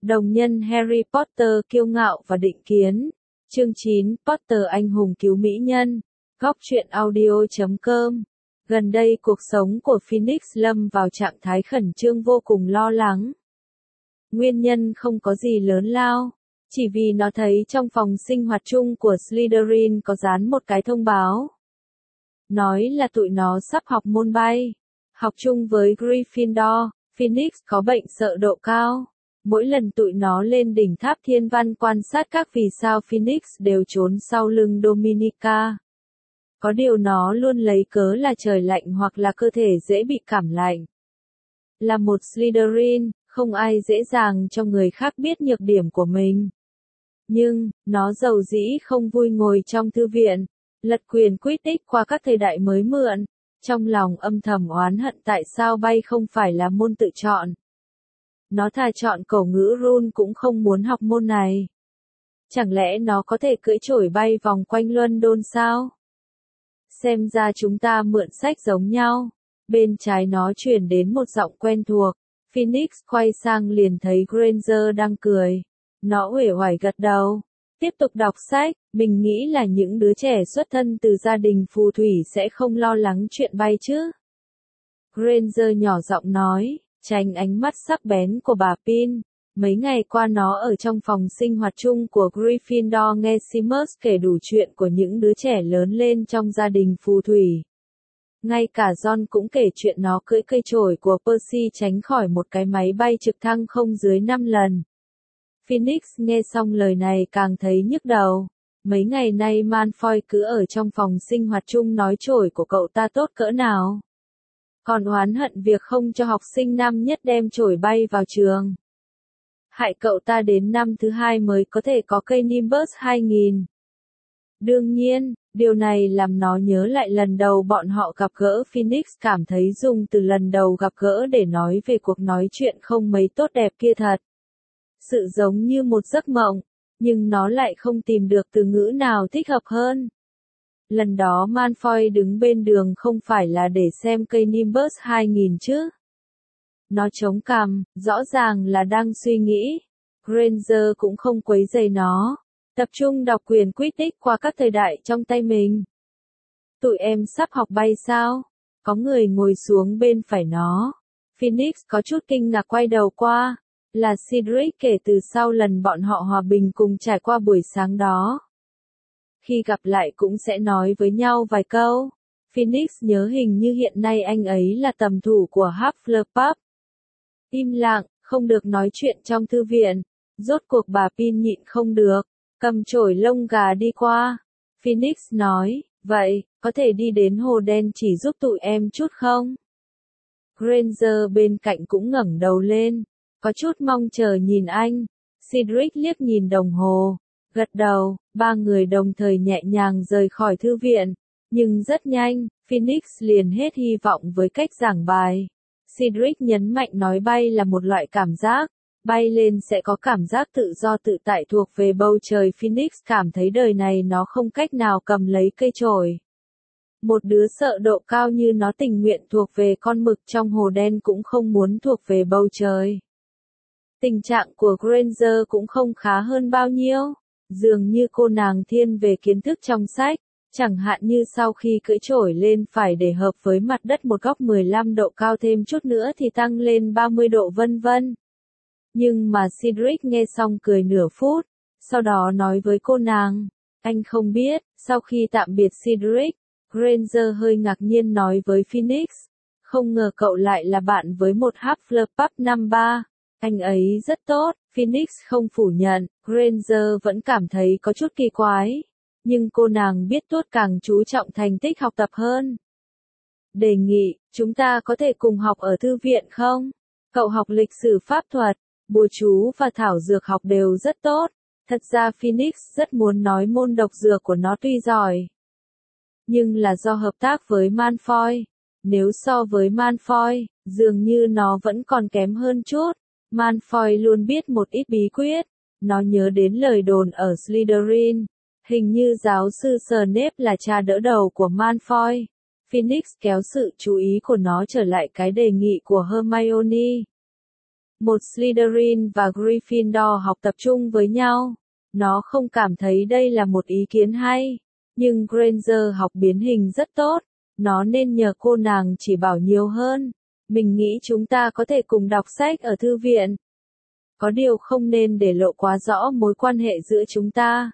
Đồng nhân Harry Potter kiêu ngạo và định kiến. Chương 9, Potter anh hùng cứu mỹ nhân. Góc truyện audio.com. Gần đây cuộc sống của Phoenix lâm vào trạng thái khẩn trương vô cùng lo lắng. Nguyên nhân không có gì lớn lao, chỉ vì nó thấy trong phòng sinh hoạt chung của Slytherin có dán một cái thông báo. Nói là tụi nó sắp học môn bay. Học chung với Gryffindor, Phoenix có bệnh sợ độ cao. Mỗi lần tụi nó lên đỉnh tháp thiên văn quan sát các vì sao Phoenix đều trốn sau lưng Dominica. Có điều nó luôn lấy cớ là trời lạnh hoặc là cơ thể dễ bị cảm lạnh. Là một Slytherin, không ai dễ dàng cho người khác biết nhược điểm của mình. Nhưng, nó dầu dĩ không vui ngồi trong thư viện, lật quyền Quidditch qua các thời đại mới mượn, trong lòng âm thầm oán hận tại sao bay không phải là môn tự chọn. Nó thà chọn cổ ngữ rune cũng không muốn học môn này. Chẳng lẽ nó có thể cưỡi chổi bay vòng quanh London sao? Xem ra chúng ta mượn sách giống nhau. Bên trái nó truyền đến một giọng quen thuộc. Phoenix quay sang liền thấy Granger đang cười. Nó uể oải gật đầu. Tiếp tục đọc sách, mình nghĩ là những đứa trẻ xuất thân từ gia đình phù thủy sẽ không lo lắng chuyện bay chứ. Granger nhỏ giọng nói, tránh ánh mắt sắc bén của bà Pin. Mấy ngày qua nó ở trong phòng sinh hoạt chung của Gryffindor nghe Seamus kể đủ chuyện của những đứa trẻ lớn lên trong gia đình phù thủy. Ngay cả John cũng kể chuyện nó cưỡi cây chổi của Percy tránh khỏi một cái máy bay trực thăng không dưới 5 lần. Phoenix nghe xong lời này càng thấy nhức đầu. Mấy ngày nay Malfoy cứ ở trong phòng sinh hoạt chung nói chổi của cậu ta tốt cỡ nào. Còn oán hận việc không cho học sinh năm nhất đem chổi bay vào trường. Hại cậu ta đến năm thứ 2 mới có thể có cây Nimbus 2000. Đương nhiên, điều này làm nó nhớ lại lần đầu bọn họ gặp gỡ Phoenix cảm thấy dùng từ lần đầu gặp gỡ để nói về cuộc nói chuyện không mấy tốt đẹp kia thật. Sự giống như một giấc mộng, nhưng nó lại không tìm được từ ngữ nào thích hợp hơn. Lần đó Malfoy đứng bên đường không phải là để xem cây Nimbus 2000 chứ. Nó chống cằm, rõ ràng là đang suy nghĩ. Granger cũng không quấy rầy nó. Tập trung đọc quyền Quidditch qua các thời đại trong tay mình. Tụi em sắp học bay sao? Có người ngồi xuống bên phải nó. Phoenix có chút kinh ngạc quay đầu qua. Là Cedric kể từ sau lần bọn họ hòa bình cùng trải qua buổi sáng đó. Khi gặp lại cũng sẽ nói với nhau vài câu. Phoenix nhớ hình như hiện nay anh ấy là tầm thủ của Hufflepuff. Im lặng, không được nói chuyện trong thư viện. Rốt cuộc bà Pin nhịn không được, cầm chổi lông gà đi qua. Phoenix nói, vậy, có thể đi đến hồ đen chỉ giúp tụi em chút không? Granger bên cạnh cũng ngẩng đầu lên, có chút mong chờ nhìn anh. Cedric liếc nhìn đồng hồ, gật đầu, ba người đồng thời nhẹ nhàng rời khỏi thư viện. Nhưng rất nhanh, Phoenix liền hết hy vọng với cách giảng bài. Cedric nhấn mạnh nói bay là một loại cảm giác, bay lên sẽ có cảm giác tự do tự tại thuộc về bầu trời. Phoenix cảm thấy đời này nó không cách nào cầm lấy cây chổi. Một đứa sợ độ cao như nó tình nguyện thuộc về con mực trong hồ đen cũng không muốn thuộc về bầu trời. Tình trạng của Granger cũng không khá hơn bao nhiêu, dường như cô nàng thiên về kiến thức trong sách. Chẳng hạn như sau khi cưỡi chổi lên phải để hợp với mặt đất một góc 15 độ cao thêm chút nữa thì tăng lên 30 độ vân vân. Nhưng mà Cedric nghe xong cười nửa phút, sau đó nói với cô nàng, anh không biết. Sau khi tạm biệt Cedric, Granger hơi ngạc nhiên nói với Phoenix, không ngờ cậu lại là bạn với một Hufflepuff năm 3. Anh ấy rất tốt. Phoenix không phủ nhận, Granger vẫn cảm thấy có chút kỳ quái. Nhưng cô nàng biết Tuốt càng chú trọng thành tích học tập hơn. Đề nghị, chúng ta có thể cùng học ở thư viện không? Cậu học lịch sử pháp thuật, bùa chú và thảo dược học đều rất tốt. Thật ra Phoenix rất muốn nói môn độc dược của nó tuy giỏi. Nhưng là do hợp tác với Malfoy. Nếu so với Malfoy, dường như nó vẫn còn kém hơn chút. Malfoy luôn biết một ít bí quyết. Nó nhớ đến lời đồn ở Slytherin. Hình như giáo sư Snape là cha đỡ đầu của Malfoy. Phoenix kéo sự chú ý của nó trở lại cái đề nghị của Hermione. Một Slytherin và Gryffindor học tập trung với nhau. Nó không cảm thấy đây là một ý kiến hay. Nhưng Granger học biến hình rất tốt. Nó nên nhờ cô nàng chỉ bảo nhiều hơn. Mình nghĩ chúng ta có thể cùng đọc sách ở thư viện. Có điều không nên để lộ quá rõ mối quan hệ giữa chúng ta.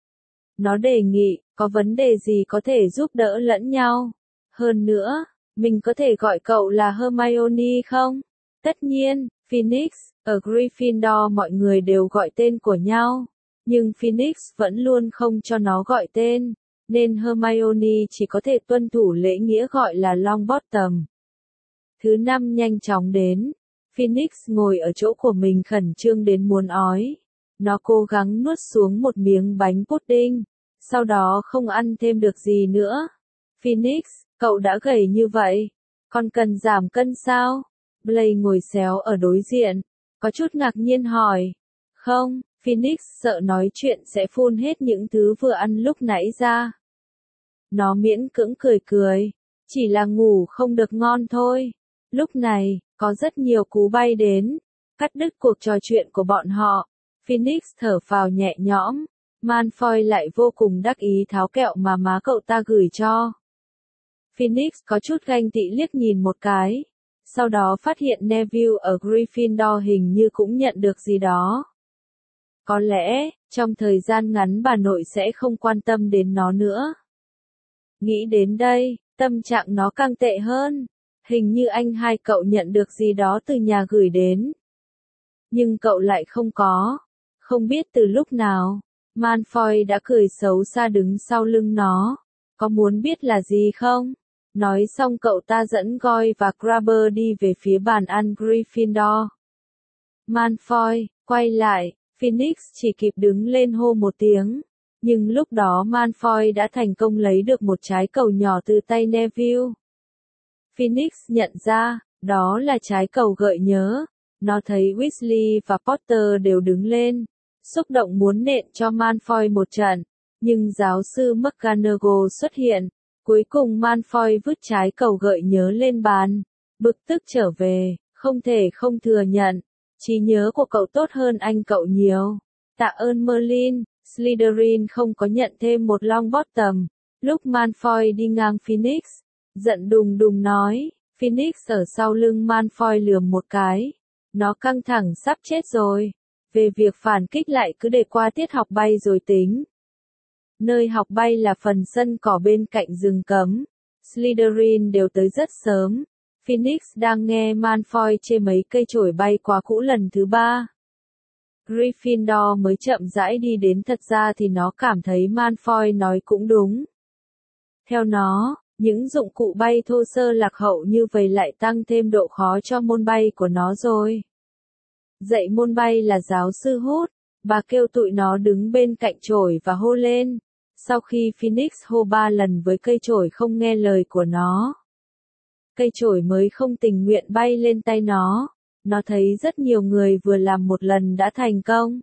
Nó đề nghị, có vấn đề gì có thể giúp đỡ lẫn nhau. Hơn nữa, mình có thể gọi cậu là Hermione không? Tất nhiên, Phoenix, ở Gryffindor mọi người đều gọi tên của nhau. Nhưng Phoenix vẫn luôn không cho nó gọi tên, nên Hermione chỉ có thể tuân thủ lễ nghĩa gọi là Longbottom. Thứ năm nhanh chóng đến. Phoenix ngồi ở chỗ của mình khẩn trương đến muốn ói. Nó cố gắng nuốt xuống một miếng bánh pudding, sau đó không ăn thêm được gì nữa. Phoenix, cậu đã gầy như vậy, còn cần giảm cân sao? Blaine ngồi xéo ở đối diện, có chút ngạc nhiên hỏi. Không, Phoenix sợ nói chuyện sẽ phun hết những thứ vừa ăn lúc nãy ra. Nó miễn cưỡng cười cười, chỉ là ngủ không được ngon thôi. Lúc này, có rất nhiều cú bay đến, cắt đứt cuộc trò chuyện của bọn họ. Phoenix thở phào nhẹ nhõm, Malfoy lại vô cùng đắc ý tháo kẹo mà má cậu ta gửi cho. Phoenix có chút ganh tị liếc nhìn một cái, sau đó phát hiện Neville ở Gryffindor hình như cũng nhận được gì đó. Có lẽ, trong thời gian ngắn bà nội sẽ không quan tâm đến nó nữa. Nghĩ đến đây, tâm trạng nó càng tệ hơn. Hình như anh hai cậu nhận được gì đó từ nhà gửi đến. Nhưng cậu lại không có. Không biết từ lúc nào, Malfoy đã cười xấu xa đứng sau lưng nó. Có muốn biết là gì không? Nói xong cậu ta dẫn Goyle và Crabber đi về phía bàn ăn Gryffindor. Malfoy, quay lại, Phoenix chỉ kịp đứng lên hô một tiếng. Nhưng lúc đó Malfoy đã thành công lấy được một trái cầu nhỏ từ tay Neville. Phoenix nhận ra, đó là trái cầu gợi nhớ. Nó thấy Weasley và Potter đều đứng lên, xúc động muốn nện cho Malfoy một trận. Nhưng giáo sư McGonagall xuất hiện. Cuối cùng Malfoy vứt trái cầu gợi nhớ lên bàn. Bực tức trở về, không thể không thừa nhận. Trí nhớ của cậu tốt hơn anh cậu nhiều. Tạ ơn Merlin, Slytherin không có nhận thêm một Longbottom. Lúc Malfoy đi ngang Phoenix, giận đùng đùng nói, Phoenix ở sau lưng Malfoy lườm một cái. Nó căng thẳng sắp chết rồi. Về việc phản kích lại cứ để qua tiết học bay rồi tính. Nơi học bay là phần sân cỏ bên cạnh rừng cấm. Slytherin đều tới rất sớm. Phoenix đang nghe Malfoy chê mấy cây chổi bay quá cũ lần thứ 3. Gryffindor mới chậm rãi đi đến, thật ra thì nó cảm thấy Malfoy nói cũng đúng. Theo nó, những dụng cụ bay thô sơ lạc hậu như vậy lại tăng thêm độ khó cho môn bay của nó rồi. Dạy môn bay là giáo sư Hút, bà kêu tụi nó đứng bên cạnh chổi và hô lên. Sau khi Phoenix hô 3 lần với cây chổi không nghe lời của nó, cây chổi mới không tình nguyện bay lên tay nó. Nó thấy rất nhiều người vừa làm một lần đã thành công.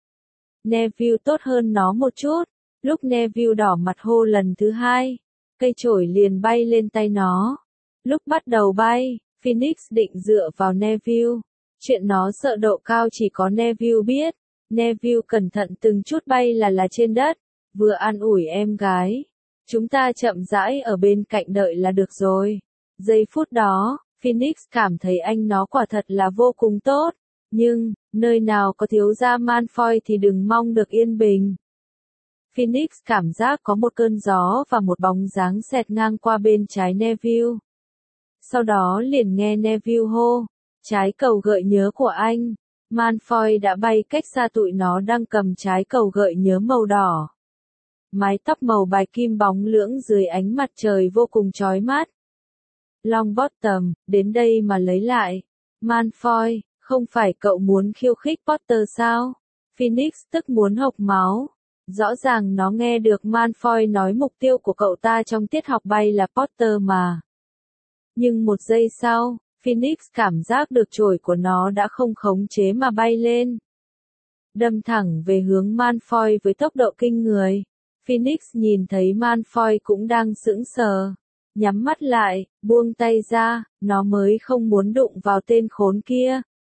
Neville tốt hơn nó một chút. Lúc Neville đỏ mặt hô lần thứ 2, cây chổi liền bay lên tay nó. Lúc bắt đầu bay, Phoenix định dựa vào Neville. Chuyện nó sợ độ cao chỉ có Neville biết. Neville cẩn thận từng chút bay là trên đất, vừa an ủi em gái. Chúng ta chậm rãi ở bên cạnh đợi là được rồi. Giây phút đó, Phoenix cảm thấy anh nó quả thật là vô cùng tốt. Nhưng, nơi nào có thiếu gia Malfoy thì đừng mong được yên bình. Phoenix cảm giác có một cơn gió và một bóng dáng xẹt ngang qua bên trái Neville. Sau đó liền nghe Neville hô, trái cầu gợi nhớ của anh. Malfoy đã bay cách xa tụi nó đang cầm trái cầu gợi nhớ màu đỏ. Mái tóc màu bạch kim bóng lưỡng dưới ánh mặt trời vô cùng chói mắt. Longbottom, đến đây mà lấy lại. Malfoy, không phải cậu muốn khiêu khích Potter sao? Phoenix tức muốn hộc máu. Rõ ràng nó nghe được Malfoy nói mục tiêu của cậu ta trong tiết học bay là Potter mà. Nhưng một giây sau, Phoenix cảm giác được chổi của nó đã không khống chế mà bay lên. Đâm thẳng về hướng Malfoy với tốc độ kinh người. Phoenix nhìn thấy Malfoy cũng đang sững sờ. Nhắm mắt lại, buông tay ra, nó mới không muốn đụng vào tên khốn kia.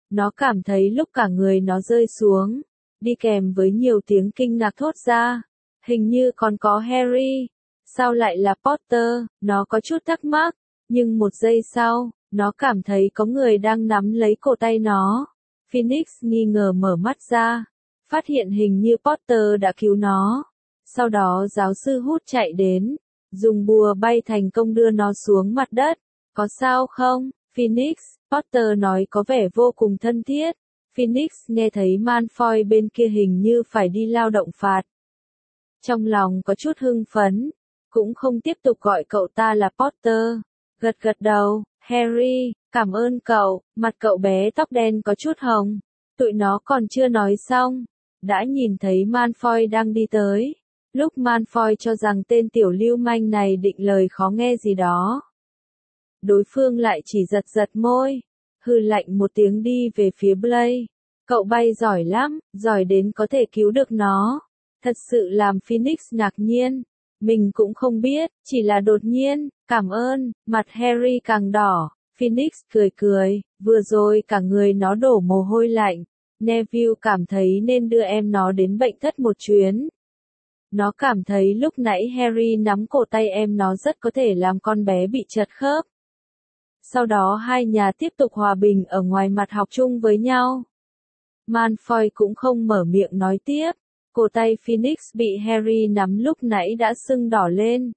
Nó cảm thấy lúc cả người nó rơi xuống, đi kèm với nhiều tiếng kinh ngạc thốt ra. Hình như còn có Harry. Sao lại là Potter? Nó có chút thắc mắc, nhưng một giây sau, nó cảm thấy có người đang nắm lấy cổ tay nó. Phoenix nghi ngờ mở mắt ra, phát hiện hình như Potter đã cứu nó. Sau đó giáo sư Hút chạy đến, dùng bùa bay thành công đưa nó xuống mặt đất. Có sao không, Phoenix? Potter nói có vẻ vô cùng thân thiết. Phoenix nghe thấy Malfoy bên kia hình như phải đi lao động phạt. Trong lòng có chút hưng phấn, cũng không tiếp tục gọi cậu ta là Potter. Gật gật đầu, Harry, cảm ơn cậu, mặt cậu bé tóc đen có chút hồng. Tụi nó còn chưa nói xong, đã nhìn thấy Malfoy đang đi tới. Lúc Malfoy cho rằng tên tiểu lưu manh này định lời khó nghe gì đó, đối phương lại chỉ giật giật môi, hừ lạnh một tiếng đi về phía Blaise. Cậu bay giỏi lắm, giỏi đến có thể cứu được nó. Thật sự làm Phoenix ngạc nhiên. Mình cũng không biết, chỉ là đột nhiên, cảm ơn. Mặt Harry càng đỏ. Phoenix cười cười, vừa rồi cả người nó đổ mồ hôi lạnh. Neville cảm thấy nên đưa em nó đến bệnh thất một chuyến. Nó cảm thấy lúc nãy Harry nắm cổ tay em nó rất có thể làm con bé bị trật khớp. Sau đó hai nhà tiếp tục hòa bình ở ngoài mặt học chung với nhau. Malfoy cũng không mở miệng nói tiếp. Cổ tay Phoenix bị Harry nắm lúc nãy đã sưng đỏ lên.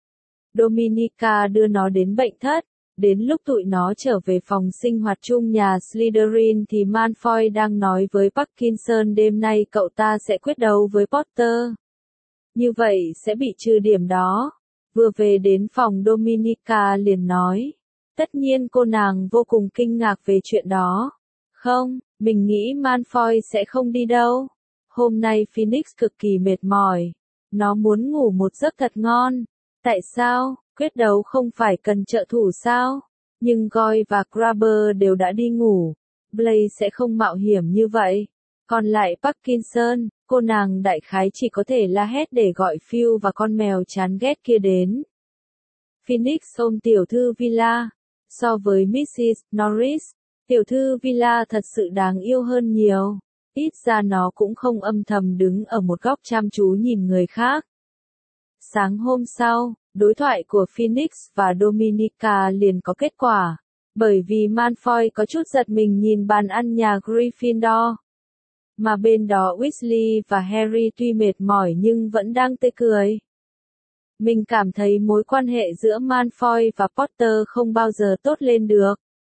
Dominica đưa nó đến bệnh thất. Đến lúc tụi nó trở về phòng sinh hoạt chung nhà Slytherin thì Malfoy đang nói với Parkinson đêm nay cậu ta sẽ quyết đấu với Potter. Như vậy sẽ bị trừ điểm đó. Vừa về đến phòng Dominica liền nói. Tất nhiên cô nàng vô cùng kinh ngạc về chuyện đó. Không, mình nghĩ Malfoy sẽ không đi đâu. Hôm nay Phoenix cực kỳ mệt mỏi. Nó muốn ngủ một giấc thật ngon. Tại sao? Quyết đấu không phải cần trợ thủ sao? Nhưng Goyle và Crabbe đều đã đi ngủ. Blaise sẽ không mạo hiểm như vậy. Còn lại Parkinson, cô nàng đại khái chỉ có thể la hét để gọi Phil và con mèo chán ghét kia đến. Phoenix ôm tiểu thư Villa. So với Mrs. Norris, tiểu thư Villa thật sự đáng yêu hơn nhiều. Ít ra nó cũng không âm thầm đứng ở một góc chăm chú nhìn người khác. Sáng hôm sau, đối thoại của Phoenix và Dominica liền có kết quả. Bởi vì Malfoy có chút giật mình nhìn bàn ăn nhà Gryffindor. Mà bên đó Weasley và Harry tuy mệt mỏi nhưng vẫn đang tươi cười. Mình cảm thấy mối quan hệ giữa Malfoy và Potter không bao giờ tốt lên được.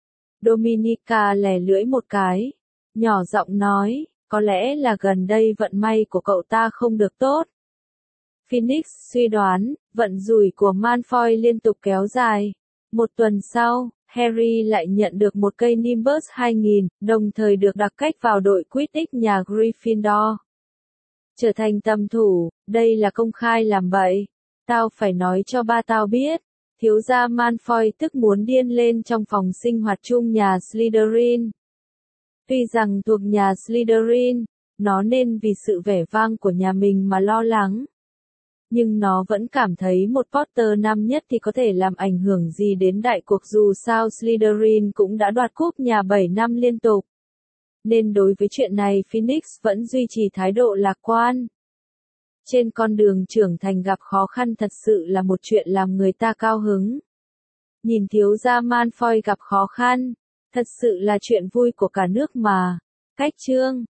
Dominica lè lưỡi một cái, nhỏ giọng nói, có lẽ là gần đây vận may của cậu ta không được tốt. Phoenix suy đoán, vận rủi của Malfoy liên tục kéo dài. Một tuần sau, Harry lại nhận được một cây Nimbus 2000, đồng thời được đặc cách vào đội Quidditch nhà Gryffindor. Trở thành tầm thủ, đây là công khai làm bậy. Tao phải nói cho ba tao biết. Thiếu gia Malfoy tức muốn điên lên trong phòng sinh hoạt chung nhà Slytherin. Tuy rằng thuộc nhà Slytherin, nó nên vì sự vẻ vang của nhà mình mà lo lắng. Nhưng nó vẫn cảm thấy một Potter năm nhất thì có thể làm ảnh hưởng gì đến đại cuộc dù sao Slytherin cũng đã đoạt cúp nhà 7 năm liên tục. Nên đối với chuyện này Phoenix vẫn duy trì thái độ lạc quan. Trên con đường trưởng thành gặp khó khăn thật sự là một chuyện làm người ta cao hứng. Nhìn thiếu gia Malfoy gặp khó khăn, thật sự là chuyện vui của cả nước mà. Cách chương